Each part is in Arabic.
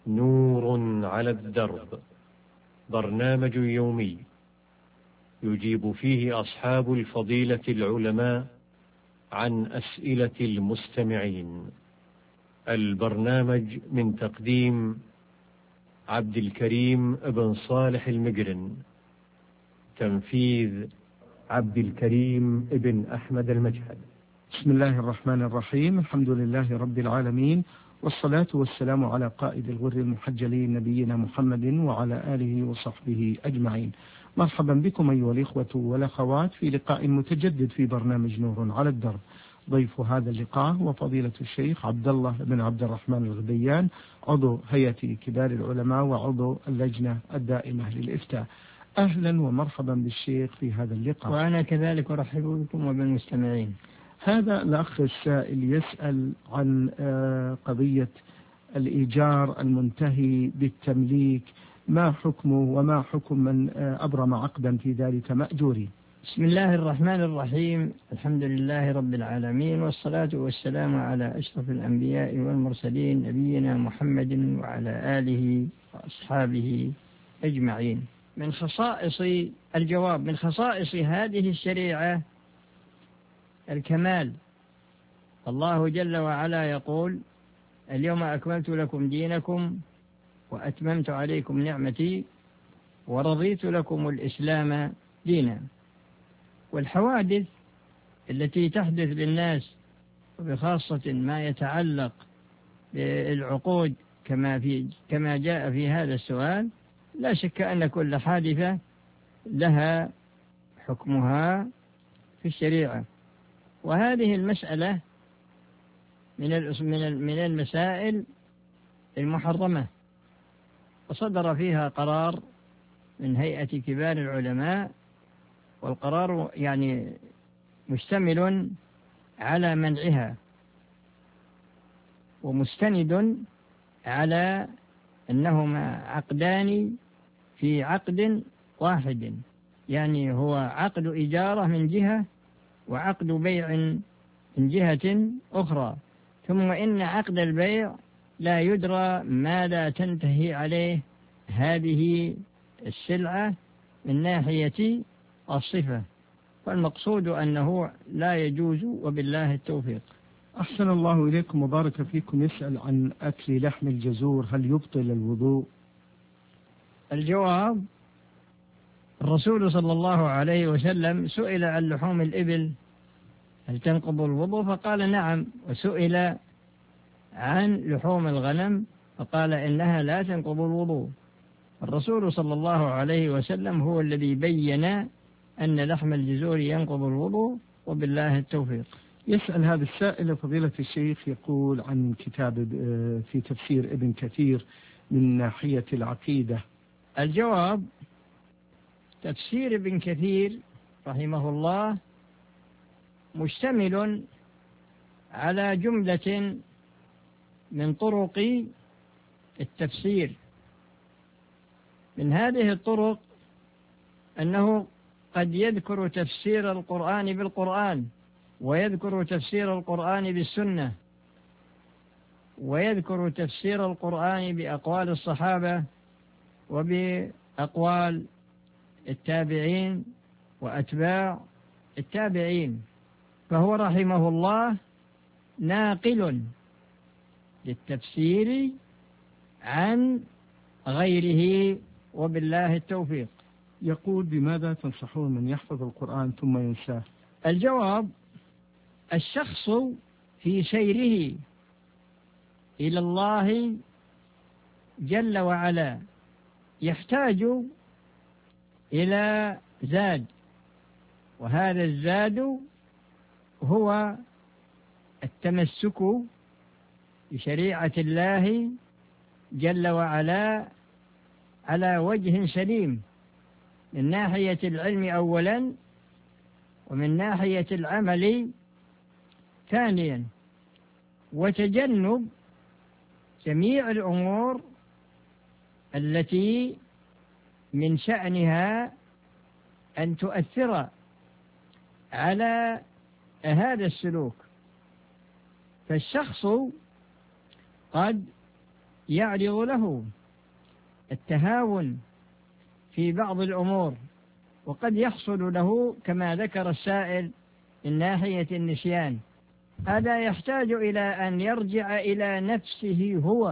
نور على الدرب، برنامج يومي يجيب فيه أصحاب الفضيلة العلماء عن أسئلة المستمعين. البرنامج من تقديم عبد الكريم بن صالح المقرن، تنفيذ عبد الكريم بن أحمد المجهد. بسم الله الرحمن الرحيم. الحمد لله رب العالمين، والصلاة والسلام على قائد الغر المحجلين نبينا محمد وعلى آله وصحبه أجمعين. مرحبا بكم أيها الإخوة والأخوات في لقاء متجدد في برنامج نور على الدرب. ضيف هذا اللقاء هو فضيلة الشيخ عبد الله بن عبد الرحمن الغبيان، عضو هيئة كبار العلماء وعضو اللجنة الدائمة للإفتاء. أهلا ومرحبا بالشيخ في هذا اللقاء. وأنا كذلك أرحب بكم وبالمستمعين. هذا الأخ السائل يسأل عن قضية الإيجار المنتهي بالتمليك، ما حكمه وما حكم من أبرم عقدا في ذلك مأجورين؟ بسم الله الرحمن الرحيم. الحمد لله رب العالمين، والصلاة والسلام على أشرف الأنبياء والمرسلين نبينا محمد وعلى آله وأصحابه أجمعين. من خصائص هذه الشريعة الكمال. الله جل وعلا يقول: اليوم أكملت لكم دينكم وأتممت عليكم نعمتي ورضيت لكم الإسلام دينا. والحوادث التي تحدث للناس، وبخاصة ما يتعلق بالعقود كما جاء في هذا السؤال، لا شك أن كل حادثة لها حكمها في الشريعة. وهذه المسألة من المسائل المحرمة، وصدر فيها قرار من هيئة كبار العلماء، والقرار مشتمل على منعها، ومستند على أنهما عقدان في عقد واحد، يعني هو عقد إجارة من جهة وعقد بيع من جهة أخرى. ثم إن عقد البيع لا يدرى ماذا تنتهي عليه هذه السلعة من ناحية الصفة، فالمقصود أنه لا يجوز، وبالله التوفيق. أحسن الله إليكم وبارك فيكم. يسأل عن أكل لحم الجزور، هل يبطل الوضوء؟ الجواب: الرسول صلى الله عليه وسلم سئل عن لحوم الإبل هل تنقض الوضوء فقال نعم، وسئل عن لحوم الغنم فقال إنها لا تنقض الوضوء. الرسول صلى الله عليه وسلم هو الذي بين أن لحم الجزور ينقض الوضوء، وبالله التوفيق. يسأل هذا السائل فضيلة الشيخ، يقول عن كتاب في تفسير ابن كثير من ناحية العقيدة. الجواب: تفسير ابن كثير رحمه الله مشتمل على جملة من طرق التفسير. من هذه الطرق أنه قد يذكر تفسير القرآن بالقرآن، ويذكر تفسير القرآن بالسنة، ويذكر تفسير القرآن بأقوال الصحابة وبأقوال التابعين وأتباع التابعين، فهو رحمه الله ناقل للتفسير عن غيره، وبالله التوفيق. يقول: بماذا تنصحون من يحفظ القرآن ثم ينساه؟ الجواب: الشخص في سيره إلى الله جل وعلا يحتاج إلى زاد، وهذا الزاد هو التمسك بشريعة الله جل وعلا على وجه سليم، من ناحية العلم أولا، ومن ناحية العمل ثانيا، وتجنب جميع الأمور التي من شأنها أن تؤثر على هذا السلوك. فالشخص قد يعرض له التهاون في بعض الأمور، وقد يحصل له كما ذكر السائل من ناحية النسيان. هذا يحتاج إلى أن يرجع إلى نفسه هو،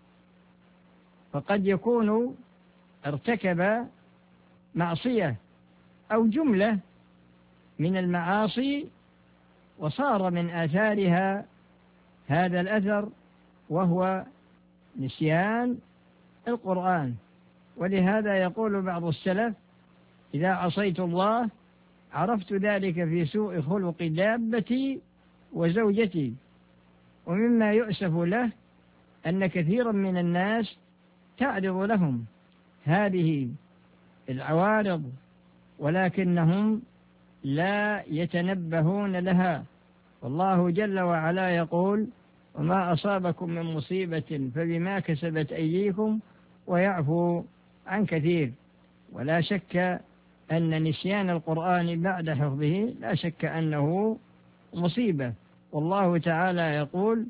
فقد يكون ارتكب معصية أو جملة من المعاصي وصار من آثارها هذا الأثر وهو نسيان القرآن. ولهذا يقول بعض السلف: إذا عصيت الله عرفت ذلك في سوء خلق دابتي وزوجتي. ومما يؤسف له أن كثيرا من الناس تعرض لهم هذه العوارض ولكنهم لا يتنبهون لها. والله جل وعلا يقول: وما أصابكم من مصيبة فبما كسبت أيديكم ويعفو عن كثير. ولا شك أن نسيان القرآن بعد حفظه لا شك أنه مصيبة. والله تعالى يقول: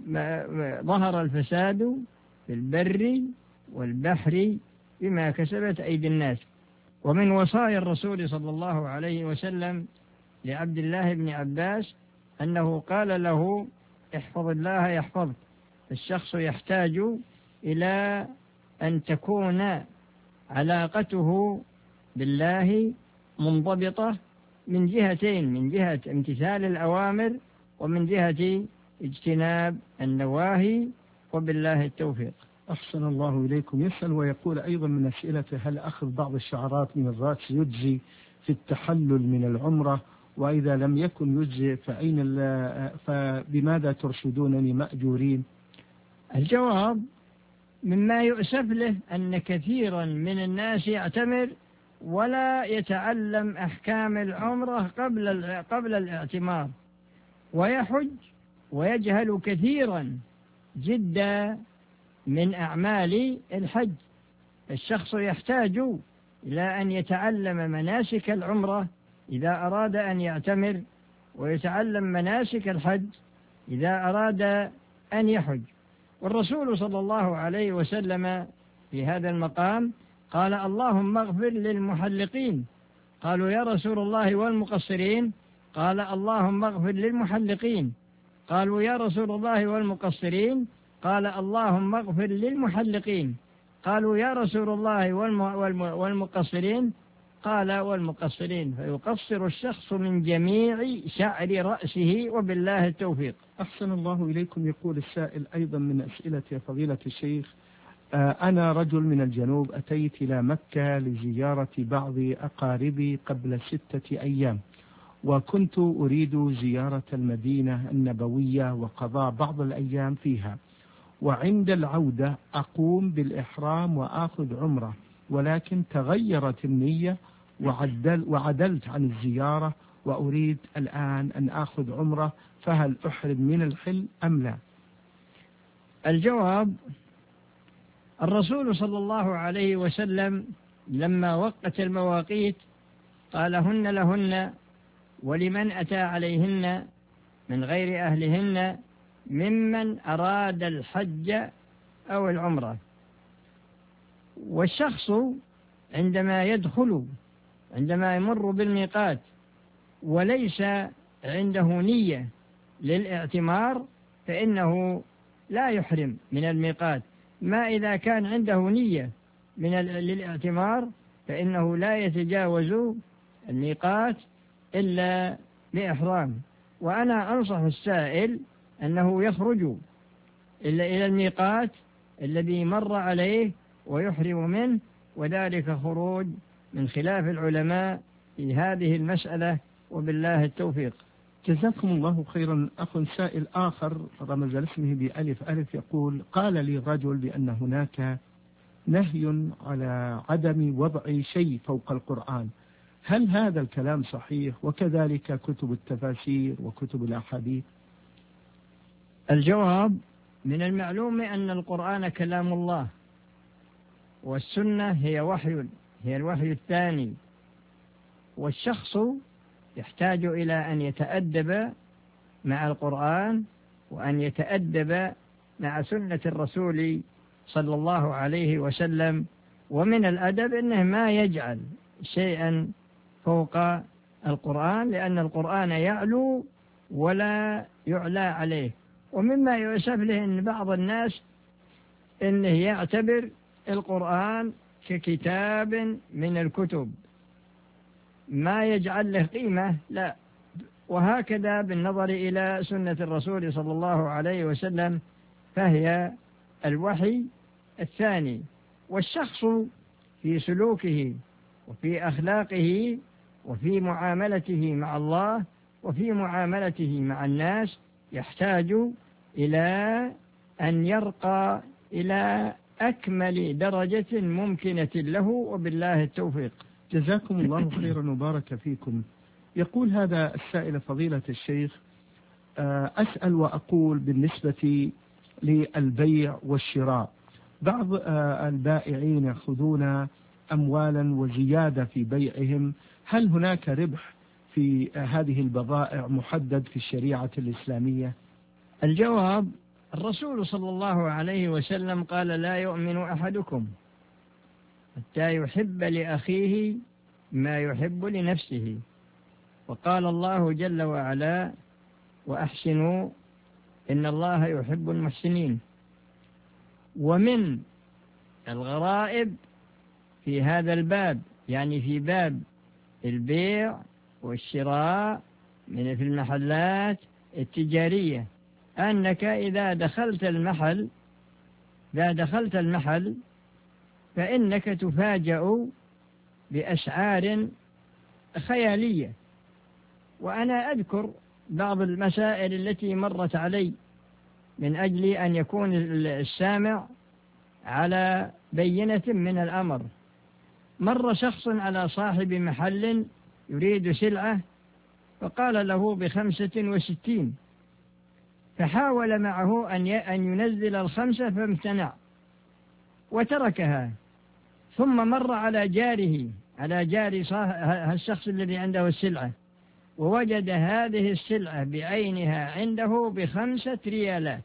ظهر الفساد في البر والبحر بما كسبت أيدي الناس. ومن وصايا الرسول صلى الله عليه وسلم لعبد الله بن عباس أنه قال له: احفظ الله يحفظك. الشخص يحتاج إلى أن تكون علاقته بالله منضبطة من جهتين: من جهة امتثال الأوامر ومن جهة اجتناب النواهي، وبالله التوفيق. أحسن الله إليكم. يسأل ويقول أيضا من أسئلته: هل أخذ بعض الشعرات من الرأس يجزي في التحلل من العمرة؟ وإذا لم يكن يجزي فبماذا ترشدونني مأجورين؟ الجواب: مما يؤسف له أن كثيرا من الناس يعتمر ولا يتعلم أحكام العمرة قبل الاعتمار، ويحج ويجهل كثيرا جدا من أعمال الحج. الشخص يحتاج إلى أن يتعلم مناسك العمرة إذا أراد أن يعتمر، ويتعلم مناسك الحج إذا أراد أن يحج. والرسول صلى الله عليه وسلم في هذا المقام قال: اللهم اغفر للمحلقين. قالوا: يا رسول الله والمقصرين؟ قال: اللهم اغفر للمحلقين. قالوا: يا رسول الله والمقصرين؟ قال: اللهم اغفر للمحلقين. قالوا: يا رسول الله والمقصرين؟ قال: والمقصرين. فيقصر الشخص من جميع شعر رأسه، وبالله التوفيق. أحسن الله إليكم. يقول السائل أيضا من أسئلة فضيلة الشيخ: أنا رجل من الجنوب أتيت إلى مكة لزيارة بعض أقاربي قبل 6 أيام، وكنت أريد زيارة المدينة النبوية وقضاء بعض الأيام فيها، وعند العودة أقوم بالإحرام وآخذ عمرة، ولكن تغيرت النية وعدلت عن الزيارة وأريد الآن أن آخذ عمرة، فهل أحرم من الحل أم لا؟ الجواب: الرسول صلى الله عليه وسلم لما وقت المواقيت قال: هن لهن ولمن أتى عليهن من غير أهلهن ممن أراد الحج أو العمرة. والشخص عندما يمر بالميقات وليس عنده نية للاعتمار فإنه لا يحرم من الميقات. ما إذا كان عنده نية للاعتمار فإنه لا يتجاوز الميقات إلا بإحرام. وأنا أنصح السائل أنه يخرج إلى الميقات الذي مر عليه ويحرم منه، وذلك خروج من خلاف العلماء في هذه المسألة، وبالله التوفيق. جزاكم الله خيرا. أخ سائل آخر رمز اسمه بألف يقول: قال لي رجل بأن هناك نهي على عدم وضع شيء فوق القرآن، هل هذا الكلام صحيح؟ وكذلك كتب التفاسير وكتب الأحاديث. الجواب: من المعلوم أن القرآن كلام الله، والسنة هي الوحي الثاني، والشخص يحتاج إلى أن يتأدب مع القرآن وأن يتأدب مع سنة الرسول صلى الله عليه وسلم. ومن الأدب أنه ما يجعل شيئا فوق القرآن، لأن القرآن يعلو ولا يعلى عليه. ومما يؤسف له أن بعض الناس أنه يعتبر القرآن ككتاب من الكتب ما يجعل له قيمة، لا. وهكذا بالنظر إلى سنة الرسول صلى الله عليه وسلم، فهي الوحي الثاني. والشخص في سلوكه وفي أخلاقه وفي معاملته مع الله وفي معاملته مع الناس يحتاج إلى أن يرقى إلى أكمل درجة ممكنة له، وبالله التوفيق. جزاكم الله خيرا وبارك فيكم. يقول هذا السائل: فضيلة الشيخ، أسأل وأقول بالنسبة للبيع والشراء، بعض البائعين يأخذون أموالا وزيادة في بيعهم، هل هناك ربح في هذه البضائع محدد في الشريعة الإسلامية؟ الجواب: الرسول صلى الله عليه وسلم قال: لا يؤمن أحدكم حتى يحب لأخيه ما يحب لنفسه. وقال الله جل وعلا: وأحسنوا إن الله يحب المحسنين. ومن الغرائب في هذا الباب، يعني في باب البيع والشراء في المحلات التجارية، أنك إذا دخلت المحل فإنك تفاجأ بأسعار خيالية. وأنا أذكر بعض المسائل التي مرت علي من أجل أن يكون السامع على بينة من الأمر. مر شخص على صاحب محل يريد سلعة فقال له ب65، فحاول معه أن ينزل 5 فامتنع وتركها. ثم مر على جار الشخص الذي عنده السلعة، ووجد هذه السلعة بعينها عنده ب5 ريالات،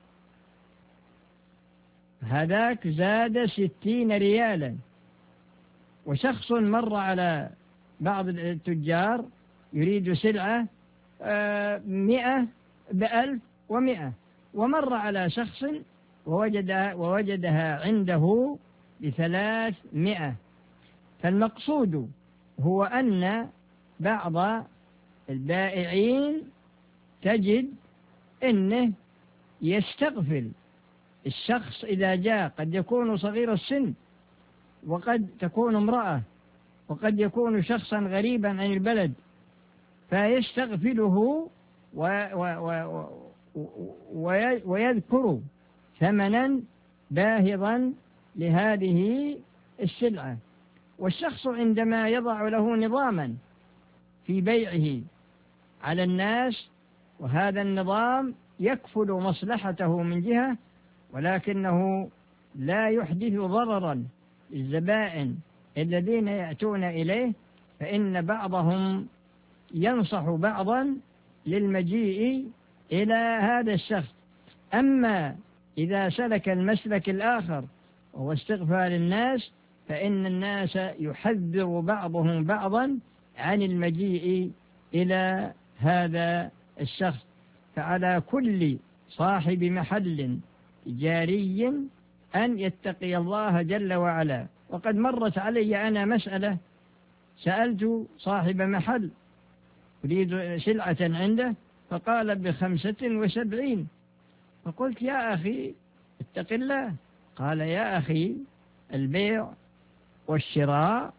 هذاك زاد 60 ريالا. وشخص مر على بعض التجار يريد سلعة 100 ب1100، ومر على شخص ووجدها عنده ب300. فالمقصود هو أن بعض البائعين تجد أنه يستغفل الشخص إذا جاء، قد يكون صغير السن، وقد تكون امرأة، وقد يكون شخصا غريبا عن البلد، فيستغفله ويذكر ثمنا باهظا لهذه السلعة. والشخص عندما يضع له نظاما في بيعه على الناس، وهذا النظام يكفل مصلحته من جهة، ولكنه لا يحدث ضررا للزبائن الذين يأتون إليه، فإن بعضهم ينصح بعضا للمجيء إلى هذا الشخص. أما إذا سلك المسلك الآخر وهو استغفال الناس، فإن الناس يحذر بعضهم بعضا عن المجيء إلى هذا الشخص. فعلى كل صاحب محل تجاري أن يتقي الله جل وعلا. وقد مرت علي أنا مسألة، سألت صاحب محل أريد سلعة عنده فقال ب75، فقلت: يا أخي اتق الله. قال: يا أخي البيع والشراء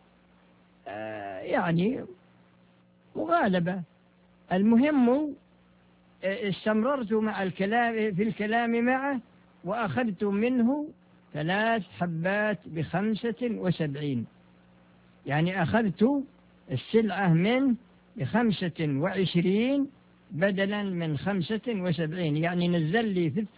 يعني مغالبة. المهم استمررت في الكلام معه، وأخذت منه 3 حبات ب75، يعني أخذت السلعة منه ب25 بدلا من 75، يعني نزل لي في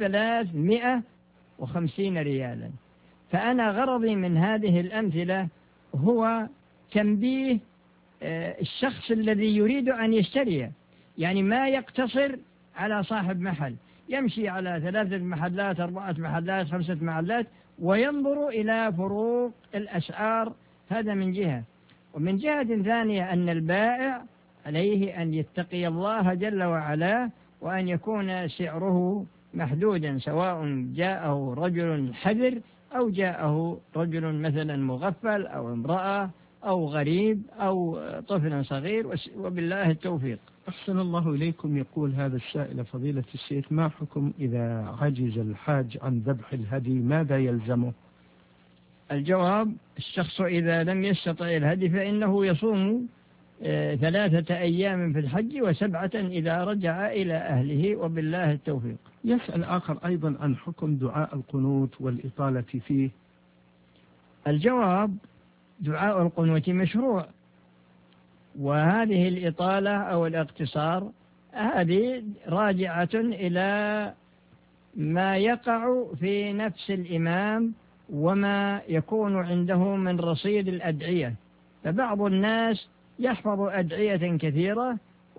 350 ريالا. فأنا غرضي من هذه الأمثلة هو تنبيه الشخص الذي يريد أن يشتري، يعني ما يقتصر على صاحب محل يمشي على 3 محلات 4 محلات 5 محلات وينظر إلى فروق الأسعار، هذا من جهة. ومن جهة ثانية أن البائع عليه أن يتقي الله جل وعلا، وأن يكون سعره محدودا، سواء جاءه رجل حذر أو جاءه رجل مثلا مغفل أو امرأة أو غريب أو طفل صغير، وبالله التوفيق. أحسن الله إليكم. يقول هذا السائل: فضيلة الشيخ، ما حكم إذا عجز الحاج عن ذبح الهدي، ماذا يلزمه؟ الجواب: الشخص إذا لم يستطع الهدي فإنه يصوم 3 أيام في الحج و7 إذا رجع إلى أهله، وبالله التوفيق. يسأل آخر أيضا عن حكم دعاء القنوت والإطالة فيه. الجواب: دعاء القنوت مشروع، وهذه الإطالة أو الاقتصار هذه راجعة إلى ما يقع في نفس الإمام وما يكون عنده من رصيد الأدعية. فبعض الناس يحفظ أدعية كثيرة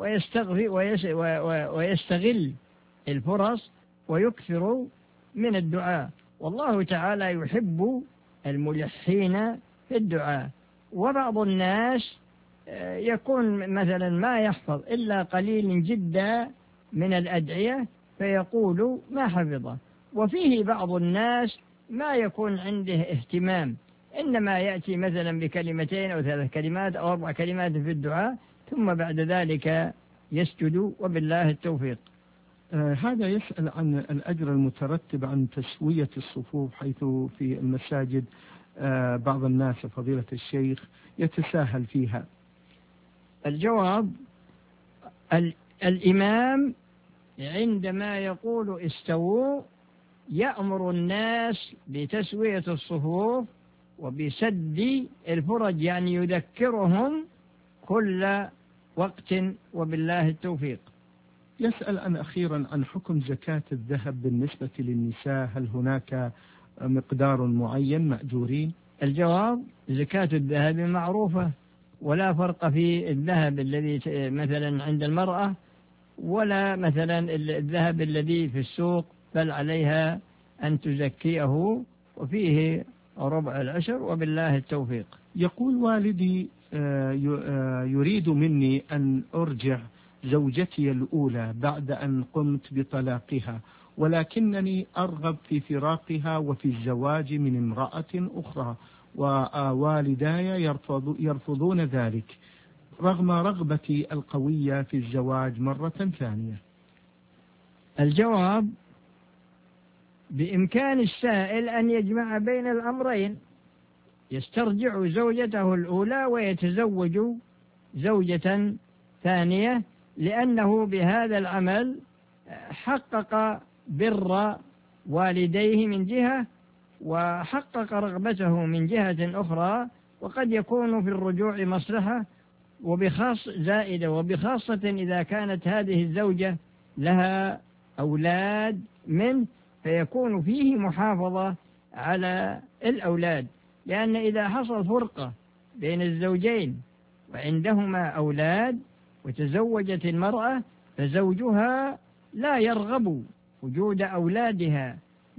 ويستغل الفرص ويكثر من الدعاء، والله تعالى يحب الملحين في الدعاء. وبعض الناس يكون مثلا ما يحفظ إلا قليل جدا من الأدعية فيقول ما حفظه. وفيه بعض الناس ما يكون عنده اهتمام، إنما يأتي مثلا بكلمتين أو 3 كلمات أو 4 كلمات في الدعاء، ثم بعد ذلك يسجد، وبالله التوفيق. هذا يسأل عن الأجر المترتب عن تسوية الصفوف، حيث في المساجد بعض الناس فضيلة الشيخ يتساهل فيها. الجواب: الإمام عندما يقول استووا يأمر الناس بتسوية الصفوف وبسد الفرج، يعني يذكرهم كل وقت، وبالله التوفيق. يسأل أخيرا عن حكم زكاة الذهب بالنسبة للنساء، هل هناك مقدار معين مأجورين؟ الجواب: زكاة الذهب معروفة، ولا فرق في الذهب الذي مثلا عند المرأة ولا مثلا الذهب الذي في السوق، بل عليها أن تزكيه، وفيه ربع العشر، وبالله التوفيق. يقول والدي يريد مني أن أرجع زوجتي الأولى بعد أن قمت بطلاقها، ولكنني أرغب في فراقها وفي الزواج من امرأة أخرى، ووالداي يرفضون ذلك رغم رغبتي القوية في الزواج مرة ثانية. الجواب: بإمكان السائل أن يجمع بين الأمرين، يسترجع زوجته الأولى ويتزوج زوجة ثانية، لأنه بهذا العمل حقق بر والديه من جهة، وحقق رغبته من جهة أخرى، وقد يكون في الرجوع مصلحة زائدة، وبخاصة إذا كانت هذه الزوجة لها أولاد منه، فيكون فيه محافظة على الأولاد، لأن إذا حصل فرقة بين الزوجين وعندهما أولاد وتزوجت المرأة، فزوجها لا يرغب وجود أولادها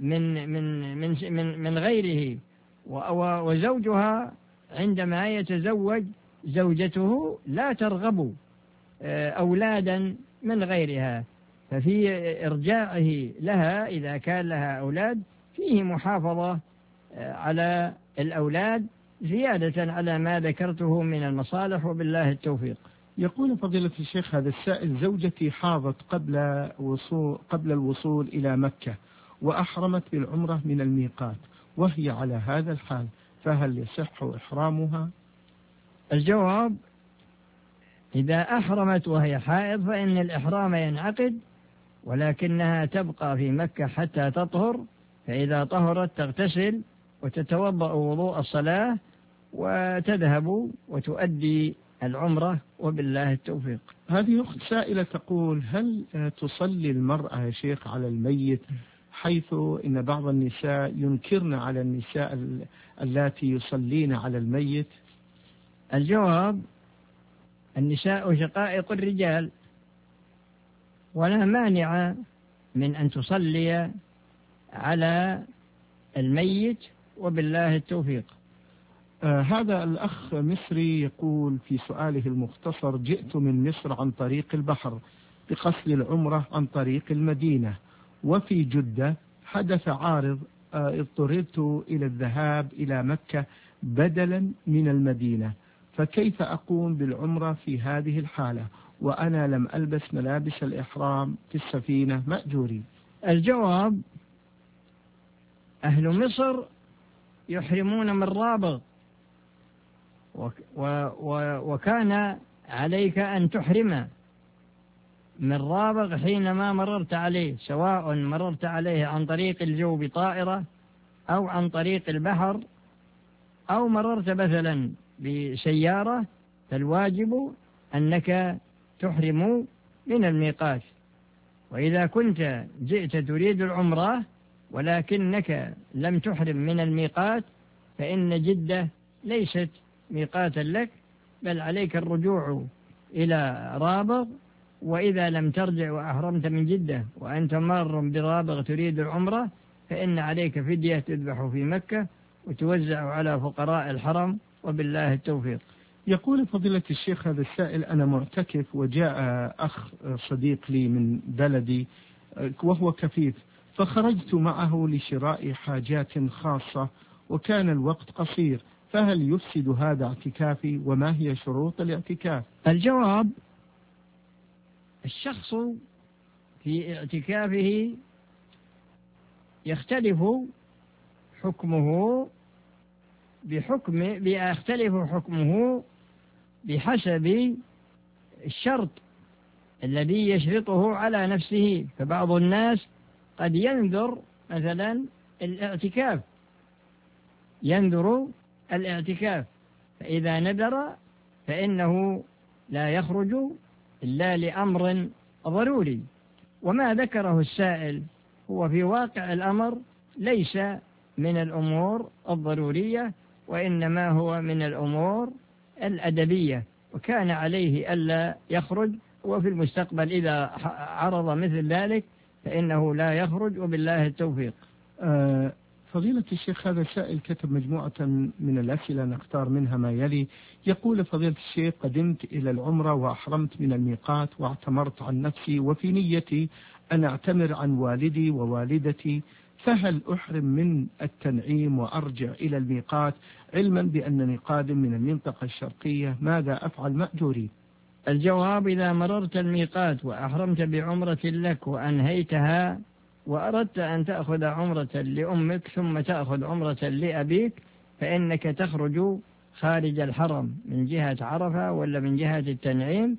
من غيره، وزوجها عندما يتزوج زوجته لا ترغب أولادا من غيرها، ففي إرجاعه لها إذا كان لها أولاد فيه محافظة على الأولاد زيادة على ما ذكرته من المصالح، وبالله التوفيق. يقول فضيلة الشيخ هذا السائل: زوجتي حاضت قبل الوصول إلى مكة، وأحرمت بالعمرة من الميقات، وهي على هذا الحال، فهل يصح إحرامها؟ الجواب: إذا أحرمت وهي حائض فإن الإحرام ينعقد، ولكنها تبقى في مكة حتى تطهر، فإذا طهرت تغتسل وتتوضأ وضوء الصلاة وتذهب وتؤدي العمرة، وبالله التوفيق. هذه أخت سائلة تقول: هل تصلي المرأة يا شيخ على الميت، حيث إن بعض النساء ينكرن على النساء اللاتي يصلين على الميت؟ الجواب: النساء شقائق الرجال، ولا مانع من أن تصلي على الميت، وبالله التوفيق. هذا الأخ مصري يقول في سؤاله المختصر: جئت من مصر عن طريق البحر بقصد العمرة عن طريق المدينة، وفي جدة حدث عارض اضطررت إلى الذهاب إلى مكة بدلا من المدينة، فكيف أقوم بالعمرة في هذه الحالة وأنا لم ألبس ملابس الإحرام في السفينة مأجورين؟ الجواب: أهل مصر يحرمون من رابغ، وكان عليك أن تحرم من رابغ حينما مررت عليه، سواء مررت عليه عن طريق الجو بطائرة أو عن طريق البحر أو مررت مثلا بسيارة، فالواجب أنك تحرم من الميقات. وإذا كنت جئت تريد العمرة ولكنك لم تحرم من الميقات، فإن جدة ليست ميقاتا لك، بل عليك الرجوع إلى رابغ. وإذا لم ترجع وأحرمت من جدة وأنت مار برابغ تريد العمرة، فإن عليك فدية تذبح في مكة وتوزع على فقراء الحرم، وبالله التوفيق. يقول فضيلة الشيخ هذا السائل: أنا معتكف وجاء أخ صديق لي من بلدي وهو كفيف، فخرجت معه لشراء حاجات خاصة وكان الوقت قصير، فهل يفسد هذا اعتكافي وما هي شروط الاعتكاف؟ الجواب: الشخص في اعتكافه يختلف حكمه بحسب الشرط الذي يشرطه على نفسه. فبعض الناس قد ينذر مثلا الاعتكاف، فإذا نذر فإنه لا يخرج إلا لأمر ضروري. وما ذكره السائل هو في واقع الأمر ليس من الأمور الضرورية، وإنما هو من الأمور الأدبية، وكان عليه ألا يخرج، وفي المستقبل إذا عرض مثل ذلك فإنه لا يخرج، وبالله التوفيق. فضيلة الشيخ هذا سائل كتب مجموعة من الأسئلة نختار منها ما يلي. يقول فضيلة الشيخ: قدمت إلى العمرة وأحرمت من الميقات واعتمرت عن نفسي، وفي نيتي أن أعتمر عن والدي ووالدتي، فهل أحرم من التنعيم وأرجع إلى الميقات علما بأنني قادم من المنطقة الشرقية؟ ماذا أفعل مأجوري؟ الجواب: إذا مررت الميقات وأحرمت بعمرة لك وأنهيتها وأردت أن تأخذ عمرة لأمك ثم تأخذ عمرة لأبيك، فإنك تخرج خارج الحرم من جهة عرفة ولا من جهة التنعيم،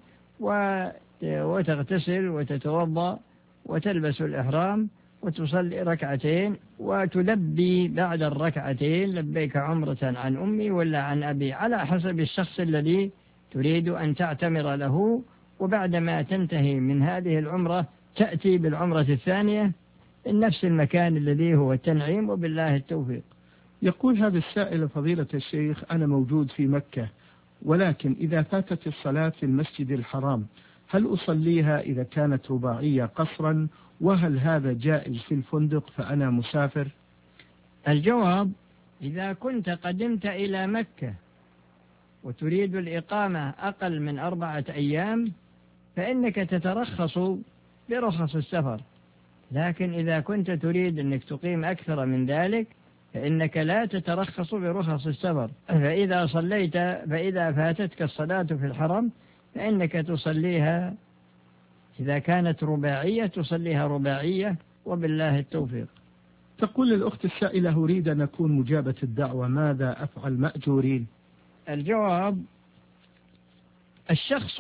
وتغتسل وتتوضأ وتلبس الإحرام وتصلي ركعتين وتلبي بعد الركعتين لبيك عمرة عن أمي ولا عن أبي، على حسب الشخص الذي تريد أن تعتمر له. وبعدما تنتهي من هذه العمرة تأتي بالعمرة الثانية من نفس المكان الذي هو التنعيم، وبالله التوفيق. يقول هذا السائل: فضيلة الشيخ، أنا موجود في مكة، ولكن إذا فاتت الصلاة في المسجد الحرام هل أصليها إذا كانت رباعية قصرا؟ وهل هذا جائز في الفندق فأنا مسافر؟ الجواب: إذا كنت قدمت إلى مكة وتريد الإقامة أقل من 4 أيام فإنك تترخص برخص السفر، لكن إذا كنت تريد أنك تقيم أكثر من ذلك فإنك لا تترخص برخص السفر. فإذا فاتتك الصلاة في الحرم فإنك تصليها، إذا كانت رباعية تصليها رباعية، وبالله التوفيق. تقول الأخت السائلة: أريد أن أكون مجابة الدعوة، ماذا أفعل مأجورين؟ الجواب: الشخص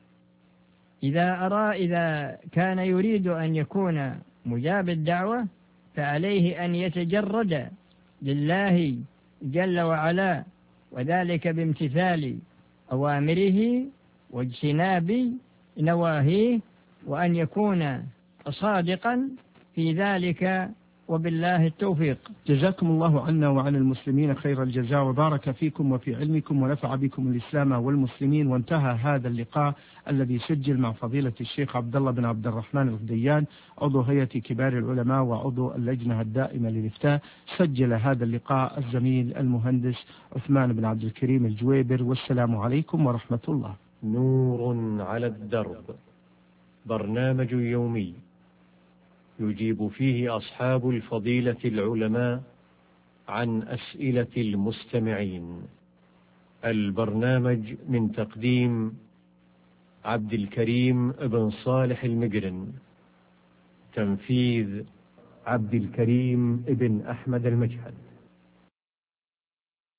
إذا كان يريد أن يكون مجاب الدعوة فعليه أن يتجرد لله جل وعلا، وذلك بامتثال أوامره واجتناب نواهيه، وأن يكون صادقا في ذلك وبالله التوفيق. جزاكم الله عنا وعن المسلمين خير الجزاء، وبارك فيكم وفي علمكم، ونفع بكم الإسلام والمسلمين. وانتهى هذا اللقاء الذي سجل مع فضيلة الشيخ عبد الله بن عبد الرحمن الغديان، عضو هيئة كبار العلماء وعضو اللجنة الدائمة للإفتاء. سجل هذا اللقاء الزميل المهندس عثمان بن عبد الكريم الجويبر. والسلام عليكم ورحمة الله. نور على الدرب، برنامج يومي يجيب فيه أصحاب الفضيلة العلماء عن أسئلة المستمعين. البرنامج من تقديم عبد الكريم بن صالح المقرن، تنفيذ عبد الكريم بن أحمد المجهد.